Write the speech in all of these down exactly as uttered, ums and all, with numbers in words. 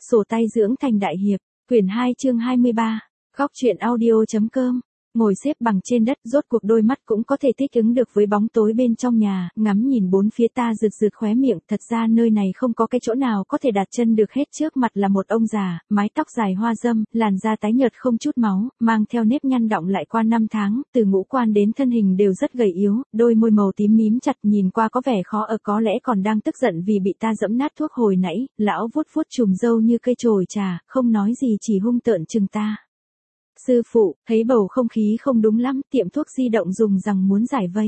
Sổ tay dưỡng thành đại hiệp, quyển hai chương hai mươi ba, góc truyện audio.com. Ngồi xếp bằng trên đất, rốt cuộc đôi mắt cũng có thể thích ứng được với bóng tối bên trong nhà, ngắm nhìn bốn phía ta rực rực khóe miệng, thật ra nơi này không có cái chỗ nào có thể đặt chân được hết, trước mặt là một ông già, mái tóc dài hoa râm, làn da tái nhợt không chút máu, mang theo nếp nhăn đọng lại qua năm tháng, từ ngũ quan đến thân hình đều rất gầy yếu, đôi môi màu tím mím chặt nhìn qua có vẻ khó ở, có lẽ còn đang tức giận vì bị ta dẫm nát thuốc hồi nãy. Lão vuốt vuốt chùm râu như cây chồi trà, không nói gì chỉ hung tợn chừng ta. Sư phụ, thấy bầu không khí không đúng lắm, tiệm thuốc di động dùng rằng muốn giải vây.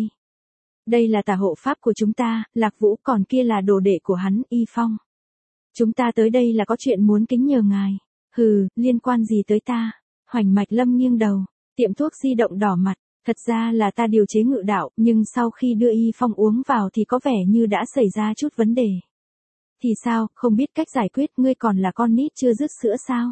Đây là tà hộ pháp của chúng ta, Lạc Vũ, còn kia là đồ đệ của hắn, Y Phong. Chúng ta tới đây là có chuyện muốn kính nhờ ngài. Hừ, liên quan gì tới ta? Hoành Mạch Lâm nghiêng đầu, tiệm thuốc di động đỏ mặt, thật ra là ta điều chế ngự đạo, nhưng sau khi đưa Y Phong uống vào thì có vẻ như đã xảy ra chút vấn đề. Thì sao, không biết cách giải quyết, ngươi còn là con nít chưa dứt sữa sao?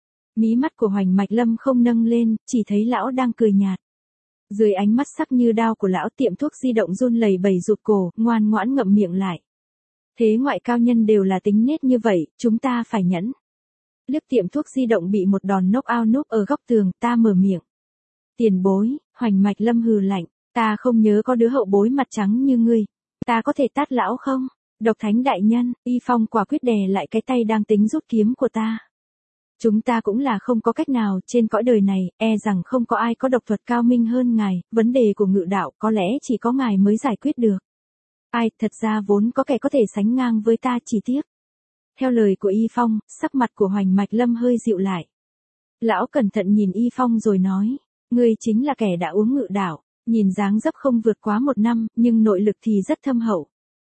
Mí mắt của Hoành Mạch Lâm không nâng lên, chỉ thấy lão đang cười nhạt. Dưới ánh mắt sắc như đao của lão, tiệm thuốc di động run lẩy bẩy rụt cổ, ngoan ngoãn ngậm miệng lại. Thế ngoại cao nhân đều là tính nết như vậy, chúng ta phải nhẫn. Liếc tiệm thuốc di động bị một đòn knock out núp ở góc tường, ta mở miệng. Tiền bối, Hoành Mạch Lâm hừ lạnh, ta không nhớ có đứa hậu bối mặt trắng như ngươi. Ta có thể tát lão không? Độc Thánh đại nhân, Y Phong quả quyết đè lại cái tay đang tính rút kiếm của ta. Chúng ta cũng là không có cách nào, trên cõi đời này, e rằng không có ai có độc thuật cao minh hơn ngài, vấn đề của ngự đạo có lẽ chỉ có ngài mới giải quyết được. Ai, thật ra vốn có kẻ có thể sánh ngang với ta, chỉ tiếc. Theo lời của Y Phong, sắc mặt của Hoành Mạch Lâm hơi dịu lại. Lão cẩn thận nhìn Y Phong rồi nói, ngươi chính là kẻ đã uống ngự đạo, nhìn dáng dấp không vượt quá một năm, nhưng nội lực thì rất thâm hậu.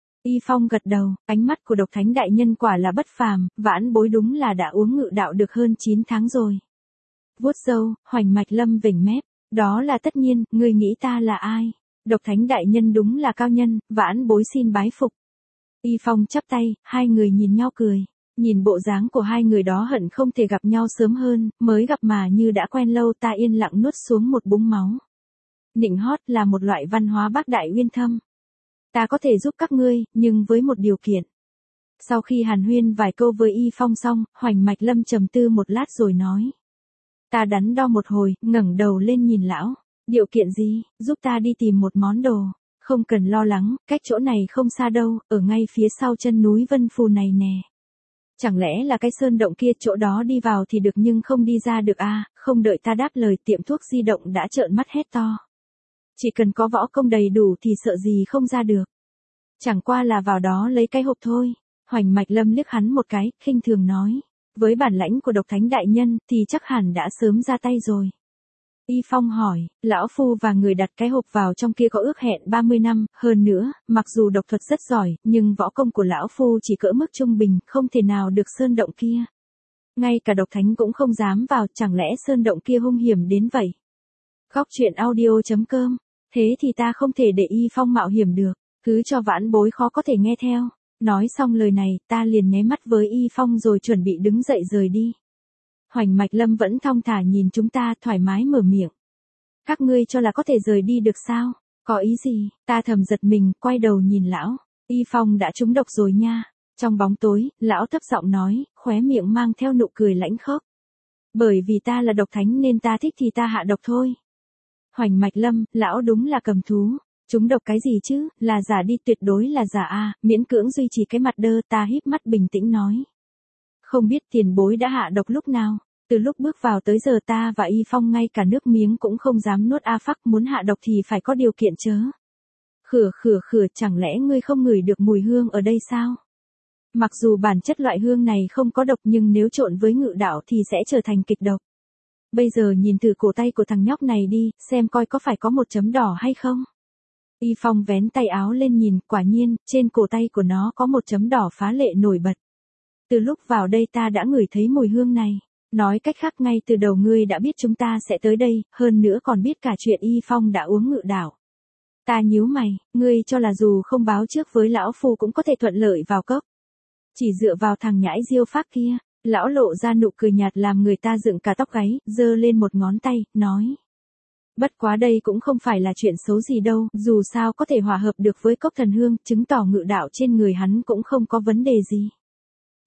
Y Phong gật đầu, ánh mắt của Độc Thánh đại nhân quả là bất phàm, vãn bối đúng là đã uống ngự đạo được hơn chín tháng rồi. Vuốt râu, Hoành Mạch Lâm vểnh mép, đó là tất nhiên, ngươi nghĩ ta là ai? Độc Thánh đại nhân đúng là cao nhân, vãn bối xin bái phục. Y Phong chắp tay, hai người nhìn nhau cười, nhìn bộ dáng của hai người đó hận không thể gặp nhau sớm hơn, mới gặp mà như đã quen lâu, ta yên lặng nuốt xuống một búng máu. Nịnh hót là một loại văn hóa bác đại uyên thâm. Ta có thể giúp các ngươi, nhưng với một điều kiện. Sau khi hàn huyên vài câu với Y Phong xong, Hoành Mạch Lâm trầm tư một lát rồi nói. Ta đắn đo một hồi, ngẩng đầu lên nhìn lão. Điều kiện gì? Giúp ta đi tìm một món đồ. Không cần lo lắng, cách chỗ này không xa đâu, ở ngay phía sau chân núi Vân Phù này nè. Chẳng lẽ là cái sơn động kia, chỗ đó đi vào thì được nhưng không đi ra được à? Không đợi ta đáp lời, tiệm thuốc di động đã trợn mắt hét to. Chỉ cần có võ công đầy đủ thì sợ gì không ra được. Chẳng qua là vào đó lấy cái hộp thôi. Hoành Mạch Lâm liếc hắn một cái, khinh thường nói. Với bản lãnh của Độc Thánh đại nhân thì chắc hẳn đã sớm ra tay rồi. Y Phong hỏi, lão phu và người đặt cái hộp vào trong kia có ước hẹn ba mươi năm, hơn nữa, mặc dù độc thuật rất giỏi, nhưng võ công của lão phu chỉ cỡ mức trung bình, không thể nào được sơn động kia. Ngay cả Độc Thánh cũng không dám vào, chẳng lẽ sơn động kia hung hiểm đến vậy? Góc truyện audio.com. Thế thì ta không thể để Y Phong mạo hiểm được, cứ cho vãn bối khó có thể nghe theo. Nói xong lời này, ta liền nháy mắt với Y Phong rồi chuẩn bị đứng dậy rời đi. Hoành Mạch Lâm vẫn thong thả nhìn chúng ta, thoải mái mở miệng. Các ngươi cho là có thể rời đi được sao? Có ý gì? Ta thầm giật mình, quay đầu nhìn lão. Y Phong đã trúng độc rồi nha. Trong bóng tối, lão thấp giọng nói, khóe miệng mang theo nụ cười lãnh khốc. Bởi vì ta là Độc Thánh nên ta thích thì ta hạ độc thôi. Hoành Mạch Lâm, lão đúng là cầm thú. Chúng độc cái gì chứ, là giả đi, tuyệt đối là giả a, miễn cưỡng duy trì cái mặt đơ, ta híp mắt bình tĩnh nói. Không biết tiền bối đã hạ độc lúc nào, từ lúc bước vào tới giờ ta và Y Phong ngay cả nước miếng cũng không dám nuốt, a phắc, muốn hạ độc thì phải có điều kiện chớ. Khửa khửa khửa, chẳng lẽ ngươi không ngửi được mùi hương ở đây sao? Mặc dù bản chất loại hương này không có độc nhưng nếu trộn với ngự đạo thì sẽ trở thành kịch độc. Bây giờ nhìn thử cổ tay của thằng nhóc này đi, xem coi có phải có một chấm đỏ hay không. Y Phong vén tay áo lên nhìn, quả nhiên, trên cổ tay của nó có một chấm đỏ phá lệ nổi bật. Từ lúc vào đây ta đã ngửi thấy mùi hương này. Nói cách khác, ngay từ đầu ngươi đã biết chúng ta sẽ tới đây, hơn nữa còn biết cả chuyện Y Phong đã uống ngự đạo. Ta nhíu mày, ngươi cho là dù không báo trước với lão phu cũng có thể thuận lợi vào cốc. Chỉ dựa vào thằng nhãi diêu phác kia. Lão lộ ra nụ cười nhạt làm người ta dựng cả tóc gáy, giơ lên một ngón tay, nói. Bất quá đây cũng không phải là chuyện xấu gì đâu, dù sao có thể hòa hợp được với cốc thần hương, chứng tỏ ngự đạo trên người hắn cũng không có vấn đề gì.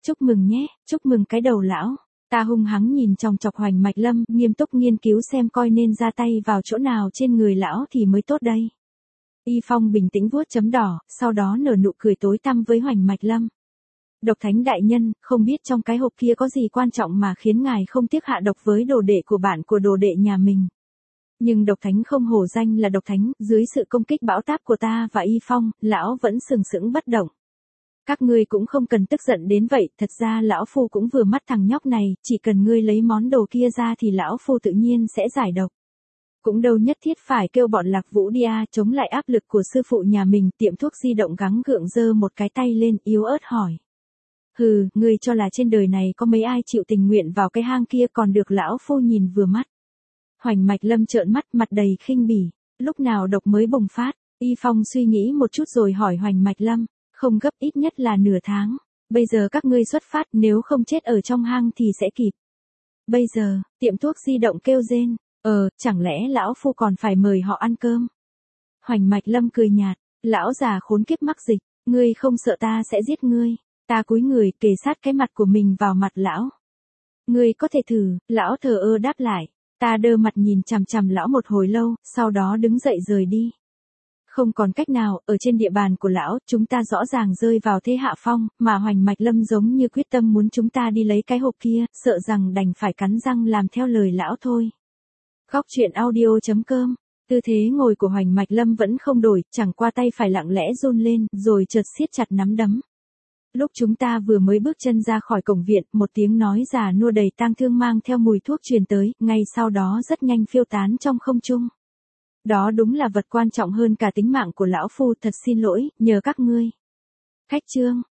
Chúc mừng nhé, chúc mừng cái đầu lão. Ta hung hắng nhìn chòng chọc Hoành Mạch Lâm, nghiêm túc nghiên cứu xem coi nên ra tay vào chỗ nào trên người lão thì mới tốt đây. Y Phong bình tĩnh vuốt chấm đỏ, sau đó nở nụ cười tối tăm với Hoành Mạch Lâm. Độc Thánh đại nhân, không biết trong cái hộp kia có gì quan trọng mà khiến ngài không tiếc hạ độc với đồ đệ của bạn của đồ đệ nhà mình. Nhưng Độc Thánh không hổ danh là Độc Thánh, dưới sự công kích bão táp của ta và Y Phong, lão vẫn sừng sững bất động. Các ngươi cũng không cần tức giận đến vậy, thật ra lão phu cũng vừa mắt thằng nhóc này, chỉ cần ngươi lấy món đồ kia ra thì lão phu tự nhiên sẽ giải độc. Cũng đâu nhất thiết phải kêu bọn Lạc Vũ đi à, chống lại áp lực của sư phụ nhà mình. Tiệm thuốc di động gắng gượng giơ một cái tay lên, yếu ớt hỏi. Hừ, ngươi cho là trên đời này có mấy ai chịu tình nguyện vào cái hang kia còn được lão phu nhìn vừa mắt. Hoành Mạch Lâm trợn mắt, mặt đầy khinh bỉ. Lúc nào độc mới bùng phát? Y Phong suy nghĩ một chút rồi hỏi Hoành Mạch Lâm. Không gấp, ít nhất là nửa tháng. Bây giờ các ngươi xuất phát, nếu không chết ở trong hang thì sẽ kịp. Bây giờ, tiệm thuốc di động kêu rên. Ờ, chẳng lẽ lão phu còn phải mời họ ăn cơm? Hoành Mạch Lâm cười nhạt. Lão già khốn kiếp mắc dịch, ngươi không sợ ta sẽ giết ngươi. Ta cúi người kề sát cái mặt của mình vào mặt lão. Ngươi có thể thử, lão thờ ơ đáp lại. Ta đơ mặt nhìn chằm chằm lão một hồi lâu, sau đó đứng dậy rời đi. Không còn cách nào, ở trên địa bàn của lão, chúng ta rõ ràng rơi vào thế hạ phong, mà Hoành Mạch Lâm giống như quyết tâm muốn chúng ta đi lấy cái hộp kia, sợ rằng đành phải cắn răng làm theo lời lão thôi. Góc truyện audio chấm com. Tư thế ngồi của Hoành Mạch Lâm vẫn không đổi, chẳng qua tay phải lặng lẽ run lên, rồi chợt siết chặt nắm đấm. Lúc chúng ta vừa mới bước chân ra khỏi cổng viện, một tiếng nói già nua đầy tang thương mang theo mùi thuốc truyền tới, ngay sau đó rất nhanh phiêu tán trong không trung. Đó đúng là vật quan trọng hơn cả tính mạng của lão phu, thật xin lỗi, nhờ các ngươi. Khách trương,